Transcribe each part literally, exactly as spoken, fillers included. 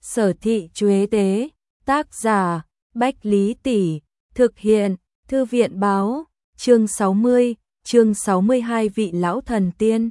Sở Thị Chuế Tế, tác giả Bách Lý Tỷ, thực hiện Thư viện Báo, chương sáu mươi, chương sáu mươi hai Vị Lão Thần Tiên.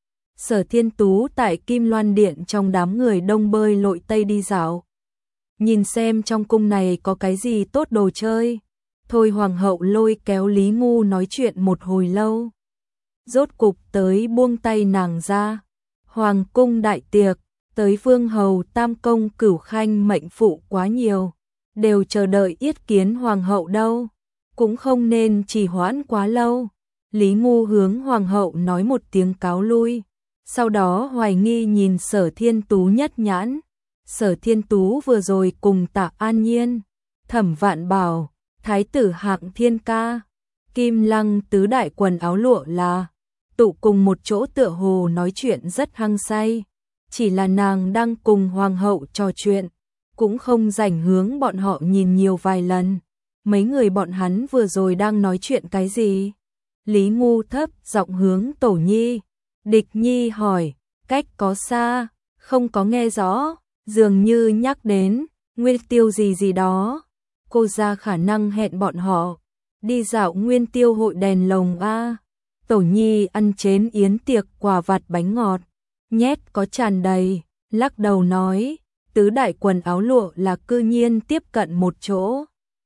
Sở Thiên Tú tại Kim Loan Điện trong đám người đông bơi lội Tây đi dạo. Nhìn xem trong cung này có cái gì tốt đồ chơi. Thôi Hoàng hậu lôi kéo Lý Ngu nói chuyện một hồi lâu. Rốt cục tới buông tay nàng ra. Hoàng cung đại tiệc, tới vương hầu tam công cửu khanh mệnh phụ quá nhiều. Đều chờ đợi yết kiến hoàng hậu đâu. Cũng không nên trì hoãn quá lâu. Lý Ngu hướng hoàng hậu nói một tiếng cáo lui. Sau đó hoài nghi nhìn Sở Thiên Tú nhất nhãn. Sở Thiên Tú vừa rồi cùng Tạ An Nhiên, Thẩm Vạn Bảo, Thái tử Hạng Thiên Ca, Kim Lăng tứ đại quần áo lụa là tụ cùng một chỗ tựa hồ nói chuyện rất hăng say. Chỉ là nàng đang cùng hoàng hậu trò chuyện, cũng không rảnh hướng bọn họ nhìn nhiều vài lần. Mấy người bọn hắn vừa rồi đang nói chuyện cái gì? Lý Ngu thấp giọng hướng Tổ Nhi, Địch Nhi hỏi, cách có xa, không có nghe rõ, dường như nhắc đến nguyên tiêu gì gì đó. Cô ra khả năng hẹn bọn họ đi dạo nguyên tiêu hội đèn lồng a. Tổ Nhi ăn chén yến tiệc quà vặt bánh ngọt, nhét có tràn đầy, lắc đầu nói, tứ đại quần áo lụa là cư nhiên tiếp cận một chỗ.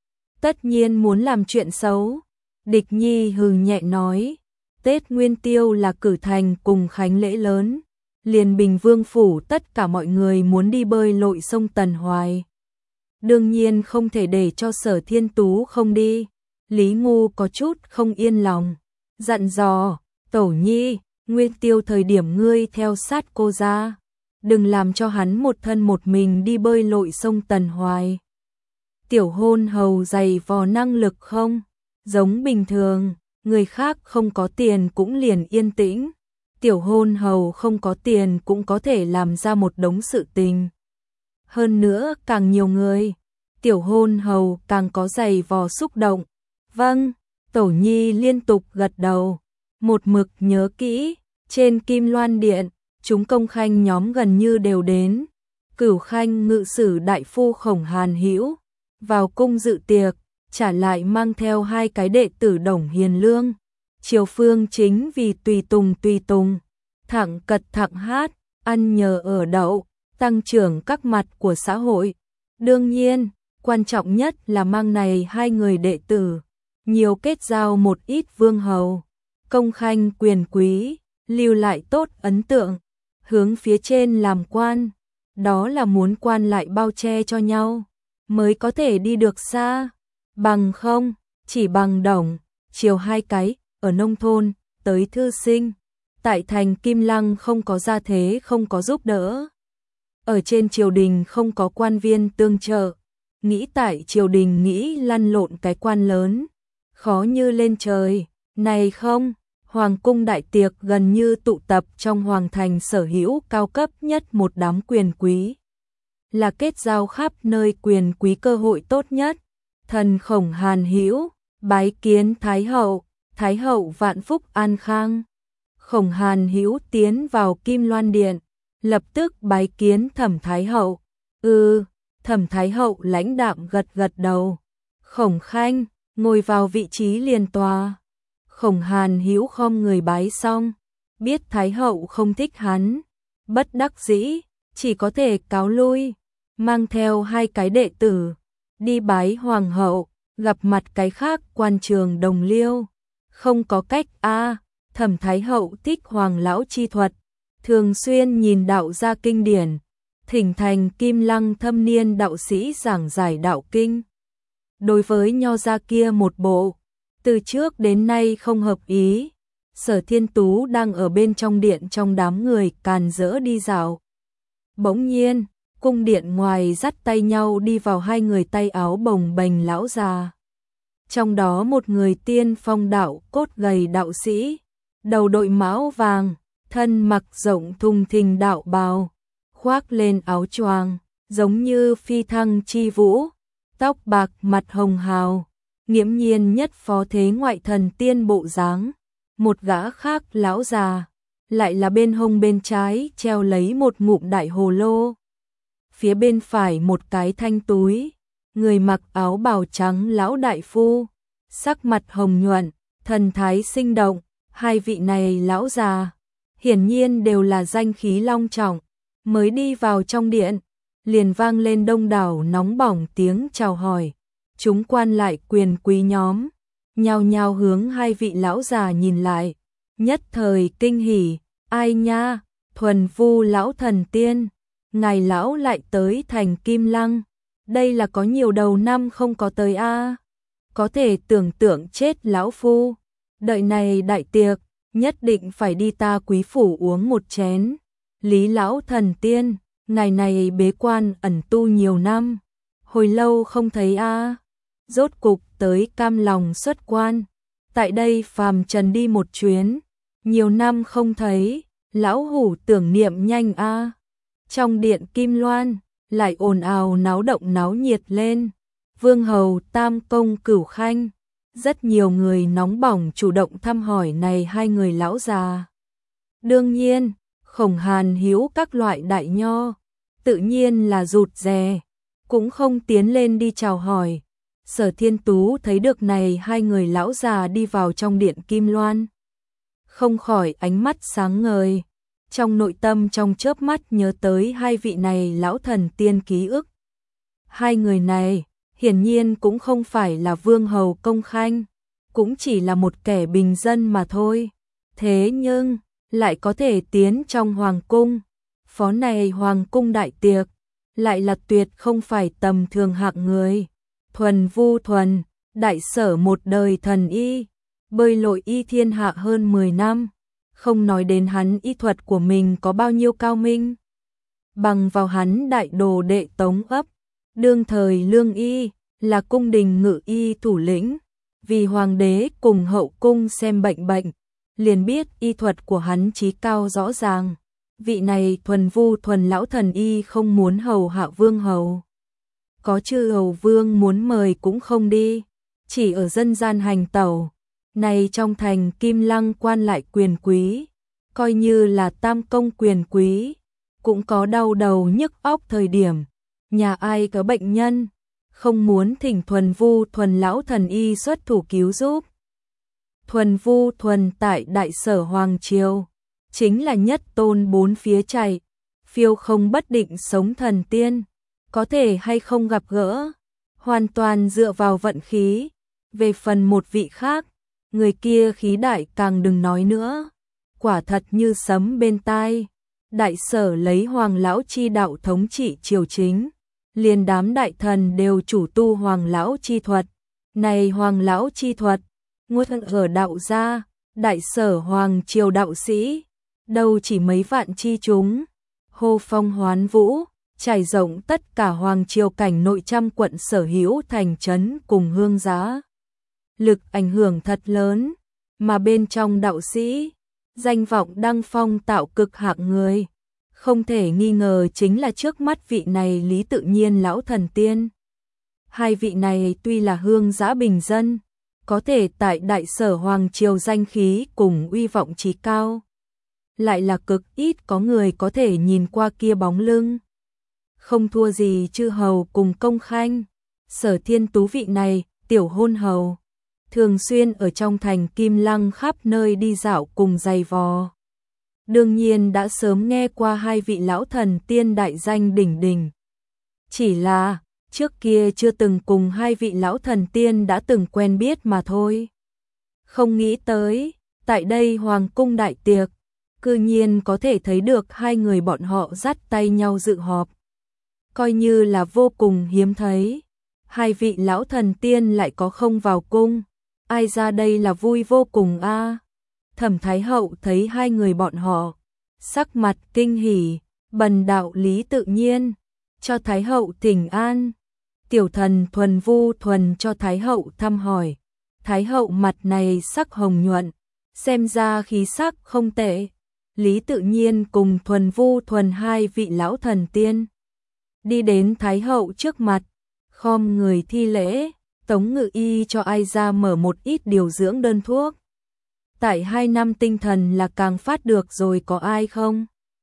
Tất nhiên muốn làm chuyện xấu. Địch Nhi hừ nhẹ nói, Tết Nguyên Tiêu là cử thành cùng khánh lễ lớn, liền Bình Vương phủ tất cả mọi người muốn đi bơi lội sông Tần Hoài. Đương nhiên không thể để cho Sở Thiên Tú không đi. Lý Ngu có chút không yên lòng, dặn dò, Tổ Nhi, Nguyên Tiêu thời điểm ngươi theo sát cô ra, đừng làm cho hắn một thân một mình đi bơi lội sông Tần Hoài. Tiểu hôn hầu dày vò năng lực không? Giống bình thường, người khác không có tiền cũng liền yên tĩnh. Tiểu hôn hầu không có tiền cũng có thể làm ra một đống sự tình. Hơn nữa càng nhiều người, tiểu hôn hầu càng có dày vò xúc động. Vâng, Tổ Nhi liên tục gật đầu. Một mực nhớ kỹ, trên Kim Loan Điện, chúng công khanh nhóm gần như đều đến. Cửu khanh ngự sử đại phu Khổng Hàn Hữu vào cung dự tiệc, trả lại mang theo hai cái đệ tử Đồng Hiền Lương. Triều Phương chính vì tùy tùng tùy tùng, thẳng cật thẳng hát, ăn nhờ ở đậu, tăng trưởng các mặt của xã hội. Đương nhiên, quan trọng nhất là mang này hai người đệ tử, nhiều kết giao một ít vương hầu, công khanh quyền quý, lưu lại tốt ấn tượng, hướng phía trên làm quan, đó là muốn quan lại bao che cho nhau, mới có thể đi được xa. Bằng không, chỉ bằng Đồng, Triều hai cái, ở nông thôn, tới thư sinh, tại thành Kim Lăng không có gia thế không có giúp đỡ. Ở trên triều đình không có quan viên tương trợ, nghĩ tại triều đình nghĩ lăn lộn cái quan lớn, khó như lên trời. Này không, hoàng cung đại tiệc gần như tụ tập trong hoàng thành sở hữu cao cấp nhất một đám quyền quý. Là kết giao khắp nơi quyền quý cơ hội tốt nhất. Thần Khổng Hàn Hữu bái kiến Thái hậu, Thái hậu vạn phúc an khang. Khổng Hàn Hữu tiến vào Kim Loan Điện, lập tức bái kiến Thẩm Thái hậu. Ừ, Thẩm Thái hậu lãnh đạm gật gật đầu. Khổng khanh, ngồi vào vị trí liền tòa. Khổng Hàn Hữu khom người bái xong, biết Thái hậu không thích hắn, bất đắc dĩ, chỉ có thể cáo lui, mang theo hai cái đệ tử đi bái hoàng hậu, gặp mặt cái khác quan trường đồng liêu. Không có cách a, Thẩm Thái hậu thích hoàng lão chi thuật, thường xuyên nhìn đạo gia kinh điển, thỉnh thành Kim Lăng thâm niên đạo sĩ giảng giải đạo kinh. Đối với nho gia kia một bộ, từ trước đến nay không hợp ý. Sở Thiên Tú đang ở bên trong điện trong đám người càn rỡ đi dạo. Bỗng nhiên, cung điện ngoài dắt tay nhau đi vào hai người tay áo bồng bềnh lão già. Trong đó một người tiên phong đạo cốt gầy đạo sĩ, đầu đội mão vàng, thân mặc rộng thùng thình đạo bào, khoác lên áo choàng, giống như phi thăng chi vũ, tóc bạc mặt hồng hào, nghiễm nhiên nhất phó thế ngoại thần tiên bộ dáng. Một gã khác lão già, lại là bên hông bên trái treo lấy một ngụm đại hồ lô. phía bên phải một cái thanh túi, người mặc áo bào trắng lão đại phu, sắc mặt hồng nhuận, thần thái sinh động, hai vị này lão già, hiển nhiên đều là danh khí long trọng, mới đi vào trong điện, liền vang lên đông đảo nóng bỏng tiếng chào hỏi, chúng quan lại quyền quý nhóm, nhao nhao hướng hai vị lão già nhìn lại, nhất thời kinh hỉ, ai nha, Thuần Vu lão thần tiên, ngài lão lại tới thành Kim Lăng, đây là có nhiều đầu năm không có tới a, có thể tưởng tượng chết lão phu, đợi này đại tiệc, nhất định phải đi ta quý phủ uống một chén. Lý lão thần tiên, ngài này bế quan ẩn tu nhiều năm, hồi lâu không thấy a, rốt cục tới cam lòng xuất quan, tại đây phàm trần đi một chuyến, nhiều năm không thấy, lão hủ tưởng niệm nhanh a. Trong điện Kim Loan, lại ồn ào náo động náo nhiệt lên, vương hầu tam công cửu khanh, rất nhiều người nóng bỏng chủ động thăm hỏi này hai người lão già. Đương nhiên, Khổng Hàn Hiếu các loại đại nho, tự nhiên là rụt rè, cũng không tiến lên đi chào hỏi. Sở Thiên Tú thấy được này hai người lão già đi vào trong điện Kim Loan, không khỏi ánh mắt sáng ngời, trong nội tâm trong chớp mắt nhớ tới hai vị này lão thần tiên ký ức. Hai người này, hiển nhiên cũng không phải là vương hầu công khanh, cũng chỉ là một kẻ bình dân mà thôi. Thế nhưng, lại có thể tiến trong hoàng cung, phó này hoàng cung đại tiệc, lại là tuyệt không phải tầm thường hạng người. Thuần Vu Thuần, đại sở một đời thần y, bơi lội y thiên hạ hơn mười năm, không nói đến hắn y thuật của mình có bao nhiêu cao minh. Bằng vào hắn đại đồ đệ Tống ấp, đương thời lương y, là cung đình ngự y thủ lĩnh, vì hoàng đế cùng hậu cung xem bệnh bệnh, liền biết y thuật của hắn chí cao rõ ràng. Vị này Thuần Vu Thuần lão thần y không muốn hầu hạ vương hầu. Có chư hầu vương muốn mời cũng không đi, chỉ ở dân gian hành tẩu. Này trong thành Kim Lăng quan lại quyền quý, coi như là tam công quyền quý, cũng có đau đầu nhức óc thời điểm. Nhà ai có bệnh nhân, không muốn thỉnh Thuần Vu Thuần lão thần y xuất thủ cứu giúp. Thuần Vu Thuần tại đại sở Hoàng Triều, chính là nhất tôn bốn phía chạy, phiêu không bất định sống thần tiên, có thể hay không gặp gỡ, hoàn toàn dựa vào vận khí. Về phần một vị khác, người kia khí đại càng đừng nói nữa, quả thật như sấm bên tai. Đại sở lấy hoàng lão chi đạo thống trị triều chính, liền đám đại thần đều chủ tu hoàng lão chi thuật. Này hoàng lão chi thuật, nguồn ở đạo gia, đại sở hoàng triều đạo sĩ, đâu chỉ mấy vạn chi chúng, hô phong hoán vũ, trải rộng tất cả hoàng triều cảnh nội trăm quận sở hữu thành trấn cùng hương giá. Lực ảnh hưởng thật lớn, mà bên trong đạo sĩ, danh vọng đăng phong tạo cực hạng người, không thể nghi ngờ chính là trước mắt vị này Lý Tự Nhiên lão thần tiên. Hai vị này tuy là hương giá bình dân, có thể tại đại sở hoàng triều danh khí cùng uy vọng chí cao, lại là cực ít có người có thể nhìn qua kia bóng lưng. Không thua gì chư hầu cùng công khanh, Sở Thiên Tú vị này, tiểu hôn hầu, thường xuyên ở trong thành Kim Lăng khắp nơi đi dạo cùng giày vò. Đương nhiên đã sớm nghe qua hai vị lão thần tiên đại danh đỉnh đỉnh. Chỉ là, trước kia chưa từng cùng hai vị lão thần tiên đã từng quen biết mà thôi. Không nghĩ tới, tại đây hoàng cung đại tiệc, cư nhiên có thể thấy được hai người bọn họ dắt tay nhau dự họp. Coi như là vô cùng hiếm thấy. Hai vị lão thần tiên lại có không vào cung, ai ra đây là vui vô cùng a. À. Thẩm Thái Hậu thấy hai người bọn họ, sắc mặt kinh hỉ, bần đạo Lý Tự Nhiên, cho Thái Hậu thỉnh an. Tiểu thần Thuần Vu Thuần cho Thái Hậu thăm hỏi. Thái Hậu mặt này sắc hồng nhuận, xem ra khí sắc không tệ. Lý Tự Nhiên cùng Thuần Vu Thuần hai vị lão thần tiên đi đến Thái Hậu trước mặt, khom người thi lễ. Tống Ngự Y cho ai ra mở một ít điều dưỡng đơn thuốc. Tại hai năm tinh thần là càng phát được rồi có ai không?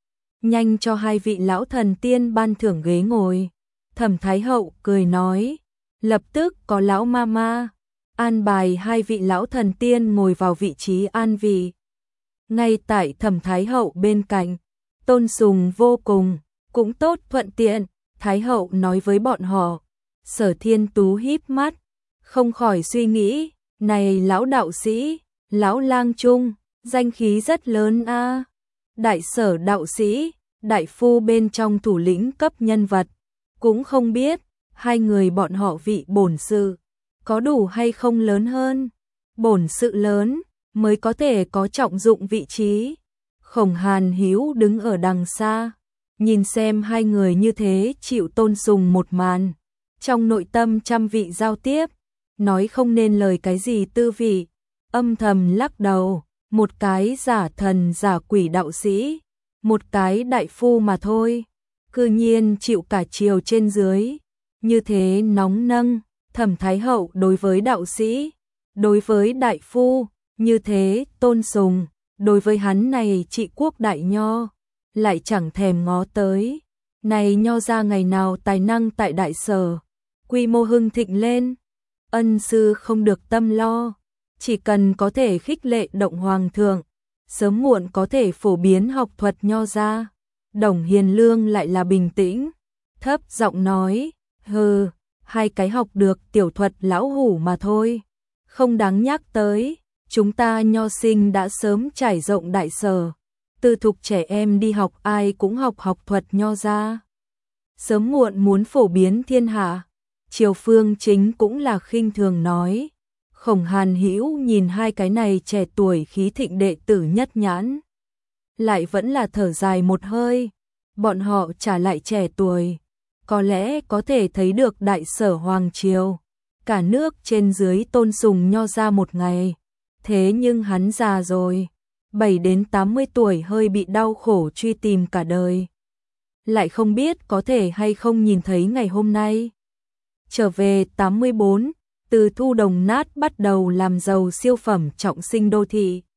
nhanh cho hai vị lão thần tiên ban thưởng ghế ngồi. Thẩm Thái Hậu cười nói, lập tức có lão ma ma an bài hai vị lão thần tiên ngồi vào vị trí an vị. Ngay tại Thẩm Thái Hậu bên cạnh, tôn sùng vô cùng, cũng tốt thuận tiện, Thái Hậu nói với bọn họ. Sở Thiên Tú híp mắt, không khỏi suy nghĩ, này lão đạo sĩ, lão lang trung, danh khí rất lớn a. Đại sở đạo sĩ, đại phu bên trong thủ lĩnh cấp nhân vật, cũng không biết hai người bọn họ vị bổn sự có đủ hay không lớn hơn. Bổn sự lớn mới có thể có trọng dụng vị trí. Khổng Hàn Hữu đứng ở đằng xa, nhìn xem hai người như thế chịu tôn sùng một màn, trong nội tâm trăm vị giao tiếp, nói không nên lời cái gì tư vị, âm thầm lắc đầu, một cái giả thần giả quỷ đạo sĩ, một cái đại phu mà thôi, cư nhiên chịu cả triều trên dưới, như thế nóng nâng. Thẩm Thái Hậu đối với đạo sĩ, đối với đại phu, như thế tôn sùng, đối với hắn này trị quốc đại nho, lại chẳng thèm ngó tới. Này nho ra ngày nào tài năng tại đại sở, quy mô hưng thịnh lên, ân sư không được tâm lo, chỉ cần có thể khích lệ động hoàng thượng, sớm muộn có thể phổ biến học thuật nho ra. Đồng Hiền Lương lại là bình tĩnh, thấp giọng nói, hừ, hai cái học được tiểu thuật lão hủ mà thôi, không đáng nhắc tới, chúng ta nho sinh đã sớm trải rộng đại sở, tư thục trẻ em đi học ai cũng học học thuật nho ra. Sớm muộn muốn phổ biến thiên hạ. Triều Phương Chính cũng là khinh thường nói. Khổng Hàn Hữu nhìn hai cái này trẻ tuổi khí thịnh đệ tử nhất nhãn, lại vẫn là thở dài một hơi, bọn họ trả lại trẻ tuổi, có lẽ có thể thấy được đại sở hoàng triều, cả nước trên dưới tôn sùng nho ra một ngày, thế nhưng hắn già rồi, bảy đến tám mươi tuổi hơi bị đau khổ truy tìm cả đời, lại không biết có thể hay không nhìn thấy ngày hôm nay. Trở về tám mươi bốn, từ thu đồng nát bắt đầu làm giàu siêu phẩm trọng sinh đô thị.